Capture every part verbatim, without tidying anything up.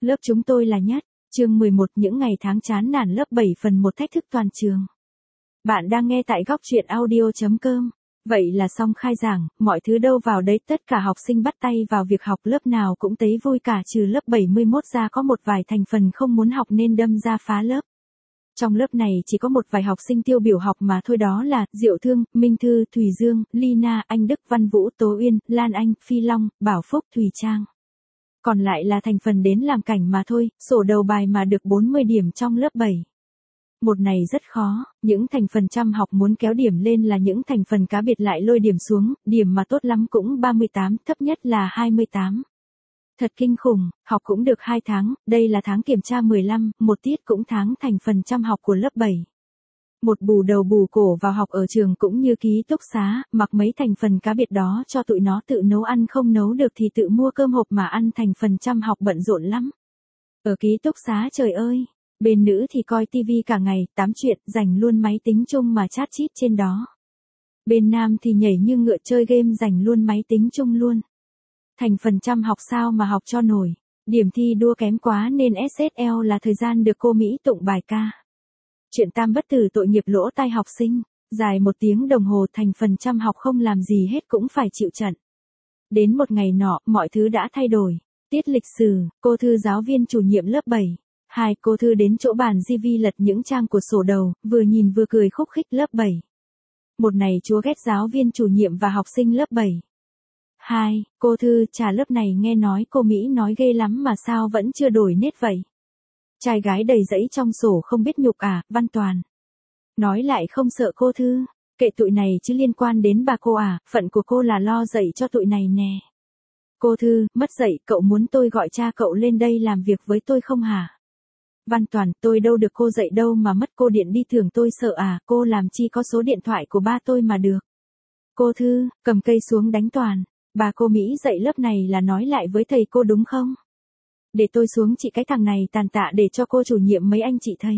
Lớp chúng tôi là nhất. Chương mười một những ngày tháng chán nản lớp bảy phần một thách thức toàn trường. Bạn đang nghe tại góc truyện audio chấm com. Vậy là xong khai giảng, mọi thứ đâu vào đấy, tất cả học sinh bắt tay vào việc học, lớp nào cũng thấy vui cả trừ lớp bảy mươi mốt ra, có một vài thành phần không muốn học nên đâm ra phá lớp. Trong lớp này chỉ có một vài học sinh tiêu biểu học mà thôi, đó là Diệu Thương, Minh Thư, Thùy Dương, Lina, Anh Đức, Văn Vũ, Tố Uyên, Lan Anh, Phi Long, Bảo Phúc, Thùy Trang. Còn lại là thành phần đến làm cảnh mà thôi, sổ đầu bài mà được bốn mươi điểm trong lớp bảy. Một này rất khó, những thành phần chăm học muốn kéo điểm lên là những thành phần cá biệt lại lôi điểm xuống, điểm mà tốt lắm cũng ba mươi tám, thấp nhất là hai mươi tám. Thật kinh khủng, học cũng được hai tháng, đây là tháng kiểm tra mười lăm, một tiết cũng tháng thành phần chăm học của lớp bảy. Một bù đầu bù cổ vào học ở trường cũng như ký túc xá, mặc mấy thành phần cá biệt đó cho tụi nó tự nấu ăn, không nấu được thì tự mua cơm hộp mà ăn, thành phần chăm học bận rộn lắm. Ở ký túc xá trời ơi, bên nữ thì coi tivi cả ngày, tám chuyện, rảnh luôn máy tính chung mà chat chít trên đó. Bên nam thì nhảy như ngựa chơi game, rảnh luôn máy tính chung luôn. Thành phần chăm học sao mà học cho nổi, điểm thi đua kém quá nên ét ét lờ là thời gian được cô Mỹ tụng bài ca. Chuyện tam bất tử tội nghiệp lỗ tai học sinh, dài một tiếng đồng hồ thành phần chăm học không làm gì hết cũng phải chịu trận. Đến một ngày nọ, mọi thứ đã thay đổi. Tiết lịch sử, cô Thư giáo viên chủ nhiệm lớp bảy. Hai, cô Thư đến chỗ bàn gi vi lật những trang của sổ đầu, vừa nhìn vừa cười khúc khích lớp bảy. Một này chúa ghét giáo viên chủ nhiệm và học sinh lớp bảy. Hai, cô Thư, chà lớp này nghe nói cô Mỹ nói ghê lắm mà sao vẫn chưa đổi nết vậy? Trai gái đầy rẫy trong sổ không biết nhục à, Văn Toàn. Nói lại không sợ cô Thư, kệ tụi này chứ liên quan đến bà cô à, phận của cô là lo dạy cho tụi này nè. Cô Thư, mất dạy, cậu muốn tôi gọi cha cậu lên đây làm việc với tôi không hả? Văn Toàn, tôi đâu được cô dạy đâu mà mất cô điện đi thưởng tôi sợ à, cô làm chi có số điện thoại của ba tôi mà được. Cô Thư, cầm cây xuống đánh Toàn, bà cô Mỹ dạy lớp này là nói lại với thầy cô đúng không? Để tôi xuống chị cái thằng này tàn tạ để cho cô chủ nhiệm mấy anh chị thấy.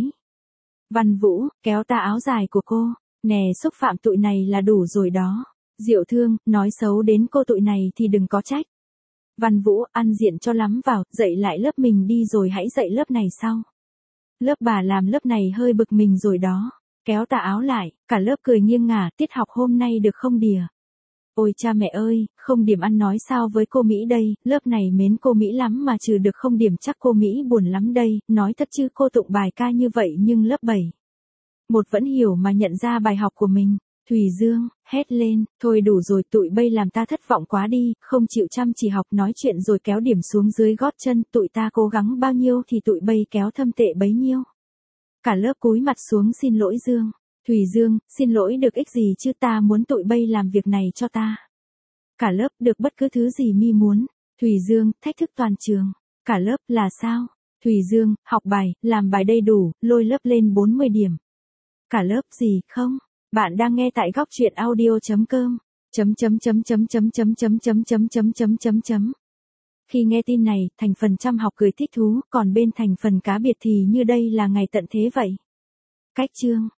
Văn Vũ, kéo ta áo dài của cô, nè xúc phạm tụi này là đủ rồi đó. Diệu Thương, nói xấu đến cô tụi này thì đừng có trách. Văn Vũ, ăn diện cho lắm vào, dạy lại lớp mình đi rồi hãy dạy lớp này sau. Lớp bà làm lớp này hơi bực mình rồi đó. Kéo tà áo lại, cả lớp cười nghiêng ngả, tiết học hôm nay được không đìa? Ôi cha mẹ ơi, không điểm ăn nói sao với cô Mỹ đây, lớp này mến cô Mỹ lắm mà trừ được không điểm chắc cô Mỹ buồn lắm đây, nói thật chứ cô tụng bài ca như vậy nhưng lớp bảy. Một vẫn hiểu mà nhận ra bài học của mình. Thùy Dương, hét lên, thôi đủ rồi, tụi bây làm ta thất vọng quá đi, không chịu chăm chỉ học nói chuyện rồi kéo điểm xuống dưới gót chân, tụi ta cố gắng bao nhiêu thì tụi bây kéo thâm tệ bấy nhiêu. Cả lớp cúi mặt xuống xin lỗi Dương. Thùy Dương, xin lỗi được ích gì chứ, ta muốn tụi bây làm việc này cho ta. Cả lớp, được bất cứ thứ gì mi muốn. Thùy Dương, thách thức toàn trường. Cả lớp, là sao? Thùy Dương, học bài, làm bài đầy đủ, lôi lớp lên bốn mươi điểm. Cả lớp, gì không? Bạn đang nghe tại góc truyện audio chấm com. Chấm chấm chấm chấm chấm chấm chấm chấm chấm chấm chấm chấm chấm. Khi nghe tin này, thành phần chăm học cười thích thú, còn bên thành phần cá biệt thì như đây là ngày tận thế vậy. Cách chương.